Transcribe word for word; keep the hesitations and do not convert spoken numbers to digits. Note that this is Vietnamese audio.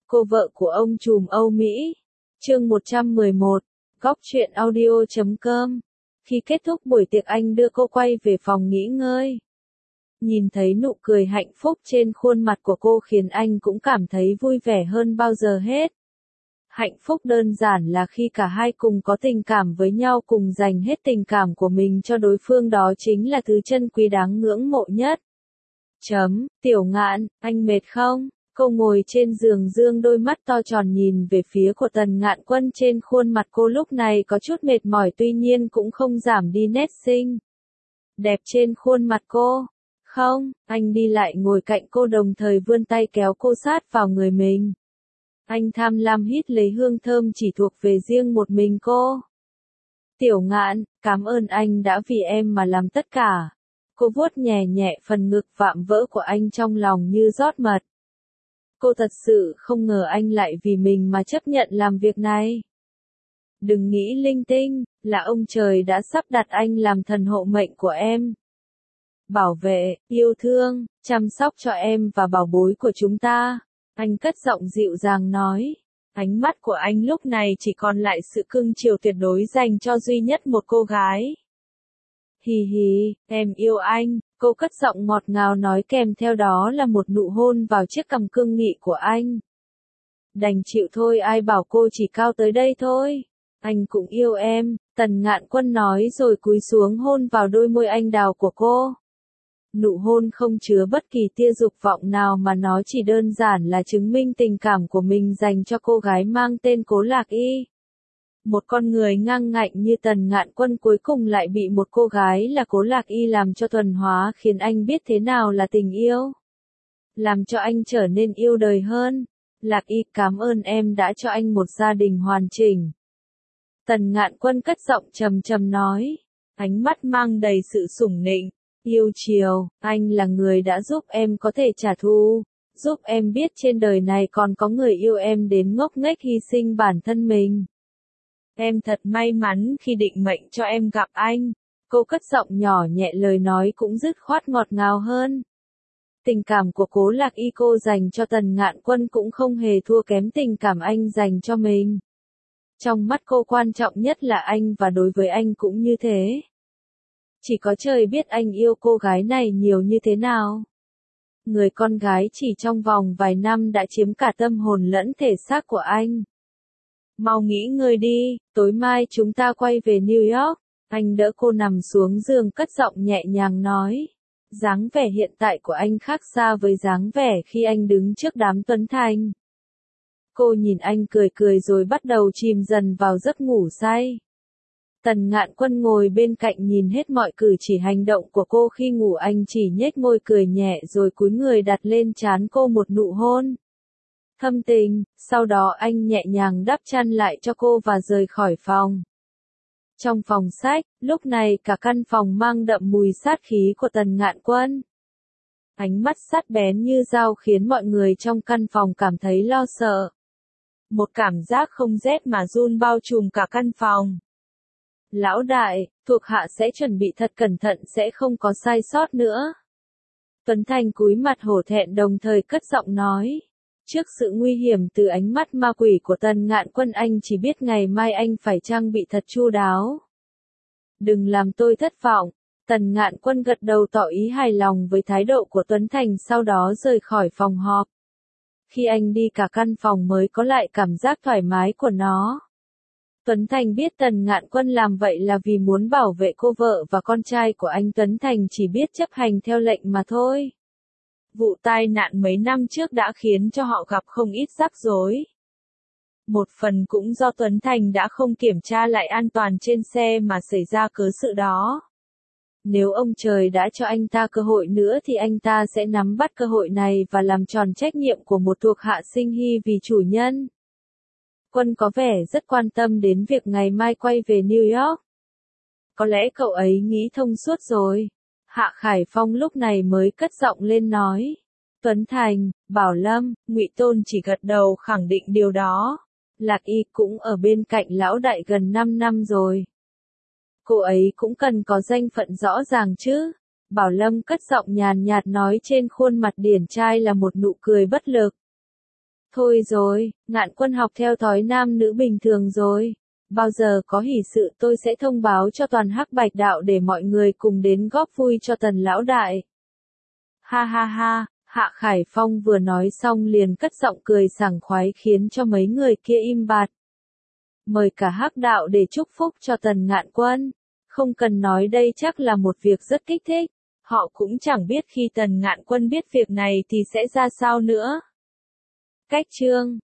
Cô vợ của ông trùm Âu Mỹ. Chương một trăm mười một, góc truyện audio chấm com. Khi kết thúc buổi tiệc anh đưa cô quay về phòng nghỉ ngơi. Nhìn thấy nụ cười hạnh phúc trên khuôn mặt của cô khiến anh cũng cảm thấy vui vẻ hơn bao giờ hết. Hạnh phúc đơn giản là khi cả hai cùng có tình cảm với nhau, cùng dành hết tình cảm của mình cho đối phương, đó chính là thứ chân quý đáng ngưỡng mộ nhất. Chấm, Tiểu Ngạn, anh mệt không? Cô ngồi trên giường dương đôi mắt to tròn nhìn về phía của Tần Ngạn Quân, trên khuôn mặt cô lúc này có chút mệt mỏi tuy nhiên cũng không giảm đi nét xinh đẹp trên khuôn mặt cô. Không, anh đi lại ngồi cạnh cô đồng thời vươn tay kéo cô sát vào người mình. Anh tham lam hít lấy hương thơm chỉ thuộc về riêng một mình cô. Tiểu Ngạn, cảm ơn anh đã vì em mà làm tất cả. Cô vuốt nhẹ nhẹ phần ngực vạm vỡ của anh, trong lòng như rót mật. Cô thật sự không ngờ anh lại vì mình mà chấp nhận làm việc này. Đừng nghĩ linh tinh, là ông trời đã sắp đặt anh làm thần hộ mệnh của em. Bảo vệ, yêu thương, chăm sóc cho em và bảo bối của chúng ta. Anh cất giọng dịu dàng nói. Ánh mắt của anh lúc này chỉ còn lại sự cưng chiều tuyệt đối dành cho duy nhất một cô gái. Hì hì, em yêu anh, cô cất giọng ngọt ngào nói, kèm theo đó là một nụ hôn vào chiếc cằm cương nghị của anh. Đành chịu thôi, ai bảo cô chỉ cao tới đây thôi. Anh cũng yêu em, Tần Ngạn Quân nói rồi cúi xuống hôn vào đôi môi anh đào của cô. Nụ hôn không chứa bất kỳ tia dục vọng nào mà nó chỉ đơn giản là chứng minh tình cảm của mình dành cho cô gái mang tên Cố Lạc Y. Một con người ngang ngạnh như Tần Ngạn Quân cuối cùng lại bị một cô gái là Cố Lạc Y làm cho thuần hóa, khiến anh biết thế nào là tình yêu. Làm cho anh trở nên yêu đời hơn. Lạc Y, cảm ơn em đã cho anh một gia đình hoàn chỉnh. Tần Ngạn Quân cất giọng trầm trầm nói. Ánh mắt mang đầy sự sủng nịnh, yêu chiều, anh là người đã giúp em có thể trả thù. Giúp em biết trên đời này còn có người yêu em đến ngốc nghếch hy sinh bản thân mình. Em thật may mắn khi định mệnh cho em gặp anh. Cô cất giọng nhỏ nhẹ, lời nói cũng dứt khoát ngọt ngào hơn. Tình cảm của Cố Lạc Y cô dành cho Tần Ngạn Quân cũng không hề thua kém tình cảm anh dành cho mình. Trong mắt cô quan trọng nhất là anh và đối với anh cũng như thế. Chỉ có trời biết anh yêu cô gái này nhiều như thế nào. Người con gái chỉ trong vòng vài năm đã chiếm cả tâm hồn lẫn thể xác của anh. Mau nghỉ ngơi đi, tối mai chúng ta quay về New York. Anh đỡ cô nằm xuống giường, cất giọng nhẹ nhàng nói. Dáng vẻ hiện tại của anh khác xa với dáng vẻ khi anh đứng trước đám Tuấn Thành. Cô nhìn anh cười cười rồi bắt đầu chìm dần vào giấc ngủ say. Tần Ngạn Quân ngồi bên cạnh nhìn hết mọi cử chỉ hành động của cô khi ngủ, anh chỉ nhếch môi cười nhẹ rồi cúi người đặt lên trán cô một nụ hôn thâm tình, sau đó anh nhẹ nhàng đắp chăn lại cho cô và rời khỏi phòng. Trong phòng sách, lúc này cả căn phòng mang đậm mùi sát khí của Tần Ngạn Quân. Ánh mắt sắc bén như dao khiến mọi người trong căn phòng cảm thấy lo sợ. Một cảm giác không rét mà run bao trùm cả căn phòng. Lão đại, thuộc hạ sẽ chuẩn bị thật cẩn thận, sẽ không có sai sót nữa. Tuấn Thành cúi mặt hổ thẹn đồng thời cất giọng nói. Trước sự nguy hiểm từ ánh mắt ma quỷ của Tần Ngạn Quân, anh chỉ biết ngày mai anh phải trang bị thật chu đáo. Đừng làm tôi thất vọng. Tần Ngạn Quân gật đầu tỏ ý hài lòng với thái độ của Tuấn Thành, sau đó rời khỏi phòng họp. Khi anh đi, cả căn phòng mới có lại cảm giác thoải mái của nó. Tuấn Thành biết Tần Ngạn Quân làm vậy là vì muốn bảo vệ cô vợ và con trai của anh. Tuấn Thành chỉ biết chấp hành theo lệnh mà thôi. Vụ tai nạn mấy năm trước đã khiến cho họ gặp không ít rắc rối. Một phần cũng do Tuấn Thành đã không kiểm tra lại an toàn trên xe mà xảy ra cớ sự đó. Nếu ông trời đã cho anh ta cơ hội nữa thì anh ta sẽ nắm bắt cơ hội này và làm tròn trách nhiệm của một thuộc hạ sinh hy vì chủ nhân. Quân có vẻ rất quan tâm đến việc ngày mai quay về New York. Có lẽ cậu ấy nghĩ thông suốt rồi. Hạ Khải Phong lúc này mới cất giọng lên nói. Tuấn Thành, Bảo Lâm, Ngụy Tôn chỉ gật đầu khẳng định điều đó. Lạc Y cũng ở bên cạnh lão đại gần năm năm rồi. Cô ấy cũng cần có danh phận rõ ràng chứ. Bảo Lâm cất giọng nhàn nhạt nói, trên khuôn mặt điển trai là một nụ cười bất lực. Thôi rồi, Ngạn Quân học theo thói nam nữ bình thường rồi. Bao giờ có hỷ sự tôi sẽ thông báo cho toàn Hắc Bạch đạo để mọi người cùng đến góp vui cho Tần lão đại. Ha ha ha, Hạ Khải Phong vừa nói xong liền cất giọng cười sảng khoái khiến cho mấy người kia im bặt. Mời cả Hắc đạo để chúc phúc cho Tần Ngạn Quân. Không cần nói đây chắc là một việc rất kích thích. Họ cũng chẳng biết khi Tần Ngạn Quân biết việc này thì sẽ ra sao nữa. Cách chương